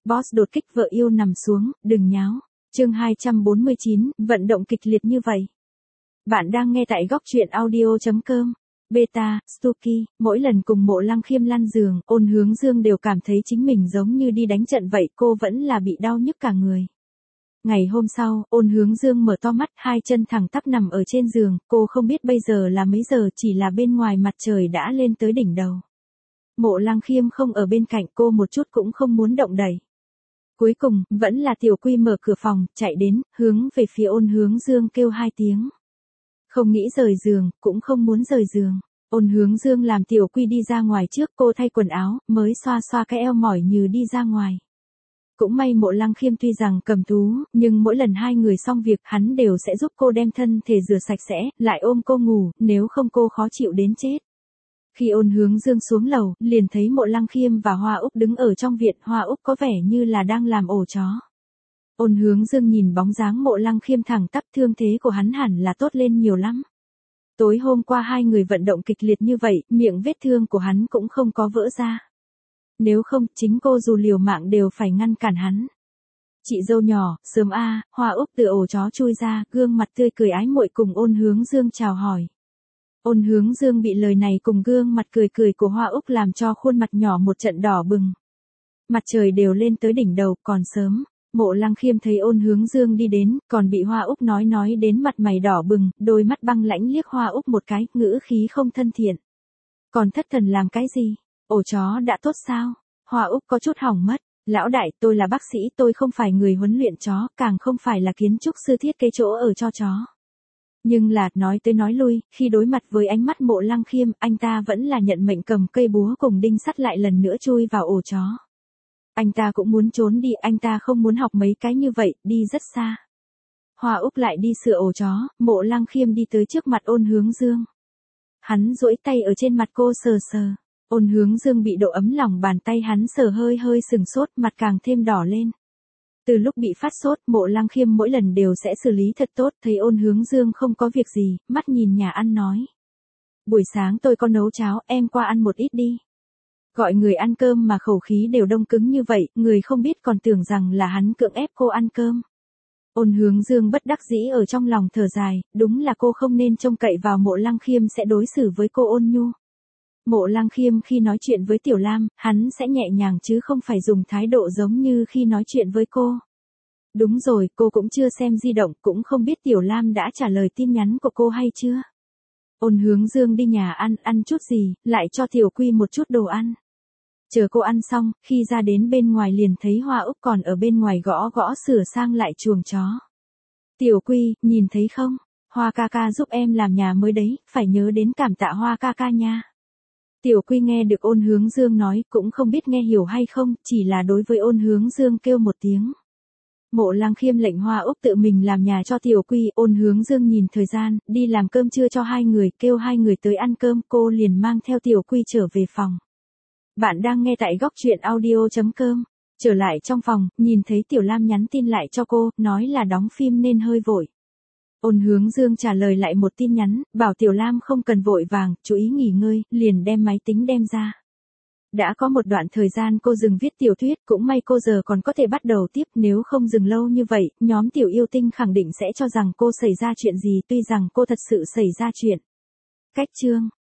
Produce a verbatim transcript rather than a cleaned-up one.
Boss đột kích vợ yêu nằm xuống, đừng nháo. Chương hai trăm bốn mươi chín, vận động kịch liệt như vậy. Bạn đang nghe tại góc truyện audio chấm com. Beta, Stuky, mỗi lần cùng Mộ Lăng Khiêm lăn giường, Ôn Hướng Dương đều cảm thấy chính mình giống như đi đánh trận vậy, cô vẫn là bị đau nhức cả người. Ngày hôm sau, Ôn Hướng Dương mở to mắt, hai chân thẳng tắp nằm ở trên giường, cô không biết bây giờ là mấy giờ, chỉ là bên ngoài mặt trời đã lên tới đỉnh đầu. Mộ Lăng Khiêm không ở bên cạnh, cô một chút cũng không muốn động đậy. Cuối cùng, vẫn là Tiểu Quy mở cửa phòng, chạy đến, hướng về phía Ôn Hướng Dương kêu hai tiếng. Không nghĩ rời giường, cũng không muốn rời giường. Ôn Hướng Dương làm Tiểu Quy đi ra ngoài trước, cô thay quần áo, mới xoa xoa cái eo mỏi như đi ra ngoài. Cũng may Mộ Lăng Khiêm tuy rằng cầm thú, nhưng mỗi lần hai người xong việc, hắn đều sẽ giúp cô đem thân thể rửa sạch sẽ, lại ôm cô ngủ, nếu không cô khó chịu đến chết. Khi Ôn Hướng Dương xuống lầu, liền thấy Mộ Lăng Khiêm và Hoa Úc đứng ở trong viện, Hoa Úc có vẻ như là đang làm ổ chó. Ôn Hướng Dương nhìn bóng dáng Mộ Lăng Khiêm thẳng tắp, thương thế của hắn hẳn là tốt lên nhiều lắm. Tối hôm qua hai người vận động kịch liệt như vậy, miệng vết thương của hắn cũng không có vỡ ra. Nếu không, chính cô dù liều mạng đều phải ngăn cản hắn. Chị dâu nhỏ, sớm a, Hoa Úc từ ổ chó chui ra, gương mặt tươi cười ái muội cùng Ôn Hướng Dương chào hỏi. Ôn Hướng Dương bị lời này cùng gương mặt cười cười của Hoa Úc làm cho khuôn mặt nhỏ một trận đỏ bừng. Mặt trời đều lên tới đỉnh đầu, còn sớm. Mộ Lăng Khiêm thấy Ôn Hướng Dương đi đến, còn bị Hoa Úc nói nói đến mặt mày đỏ bừng, đôi mắt băng lãnh liếc Hoa Úc một cái, ngữ khí không thân thiện. Còn thất thần làm cái gì? Ổ chó đã tốt sao? Hoa Úc có chút hỏng mất. Lão đại, tôi là bác sĩ, tôi không phải người huấn luyện chó, càng không phải là kiến trúc sư thiết kế chỗ ở cho chó. Nhưng là, nói tới nói lui, khi đối mặt với ánh mắt Mộ Lăng Khiêm, anh ta vẫn là nhận mệnh cầm cây búa cùng đinh sắt lại lần nữa chui vào ổ chó. Anh ta cũng muốn trốn đi, anh ta không muốn học mấy cái như vậy, đi rất xa. Hoa Úc lại đi sửa ổ chó, Mộ Lăng Khiêm đi tới trước mặt Ôn Hướng Dương. Hắn duỗi tay ở trên mặt cô sờ sờ. Ôn Hướng Dương bị độ ấm lòng bàn tay hắn sờ hơi hơi sừng sốt, mặt càng thêm đỏ lên. Từ lúc bị phát sốt, Mộ Lăng Khiêm mỗi lần đều sẽ xử lý thật tốt, thấy Ôn Hướng Dương không có việc gì, mắt nhìn nhà ăn nói. Buổi sáng tôi có nấu cháo, em qua ăn một ít đi. Gọi người ăn cơm mà khẩu khí đều đông cứng như vậy, người không biết còn tưởng rằng là hắn cưỡng ép cô ăn cơm. Ôn Hướng Dương bất đắc dĩ ở trong lòng thở dài, đúng là cô không nên trông cậy vào Mộ Lăng Khiêm sẽ đối xử với cô ôn nhu. Mộ Lăng Khiêm khi nói chuyện với Tiểu Lam, hắn sẽ nhẹ nhàng chứ không phải dùng thái độ giống như khi nói chuyện với cô. Đúng rồi, cô cũng chưa xem di động, cũng không biết Tiểu Lam đã trả lời tin nhắn của cô hay chưa. Ôn Hướng Dương đi nhà ăn, ăn chút gì, lại cho Tiểu Quy một chút đồ ăn. Chờ cô ăn xong, khi ra đến bên ngoài liền thấy Hoa Úc còn ở bên ngoài gõ gõ sửa sang lại chuồng chó. Tiểu Quy, nhìn thấy không? Hoa ca ca giúp em làm nhà mới đấy, phải nhớ đến cảm tạ Hoa ca ca nha. Tiểu Quy nghe được Ôn Hướng Dương nói, cũng không biết nghe hiểu hay không, chỉ là đối với Ôn Hướng Dương kêu một tiếng. Mộ Lăng Khiêm lệnh Hoa Úc tự mình làm nhà cho Tiểu Quy, Ôn Hướng Dương nhìn thời gian, đi làm cơm trưa cho hai người, kêu hai người tới ăn cơm, cô liền mang theo Tiểu Quy trở về phòng. Bạn đang nghe tại góc truyện audio chấm com. Trở lại trong phòng, nhìn thấy Tiểu Lam nhắn tin lại cho cô, nói là đóng phim nên hơi vội. Ôn Hướng Dương trả lời lại một tin nhắn, bảo Tiểu Lam không cần vội vàng, chú ý nghỉ ngơi, liền đem máy tính đem ra. Đã có một đoạn thời gian cô dừng viết tiểu thuyết, cũng may cô giờ còn có thể bắt đầu tiếp, nếu không dừng lâu như vậy, nhóm Tiểu Yêu Tinh khẳng định sẽ cho rằng cô xảy ra chuyện gì, tuy rằng cô thật sự xảy ra chuyện. Cách chương.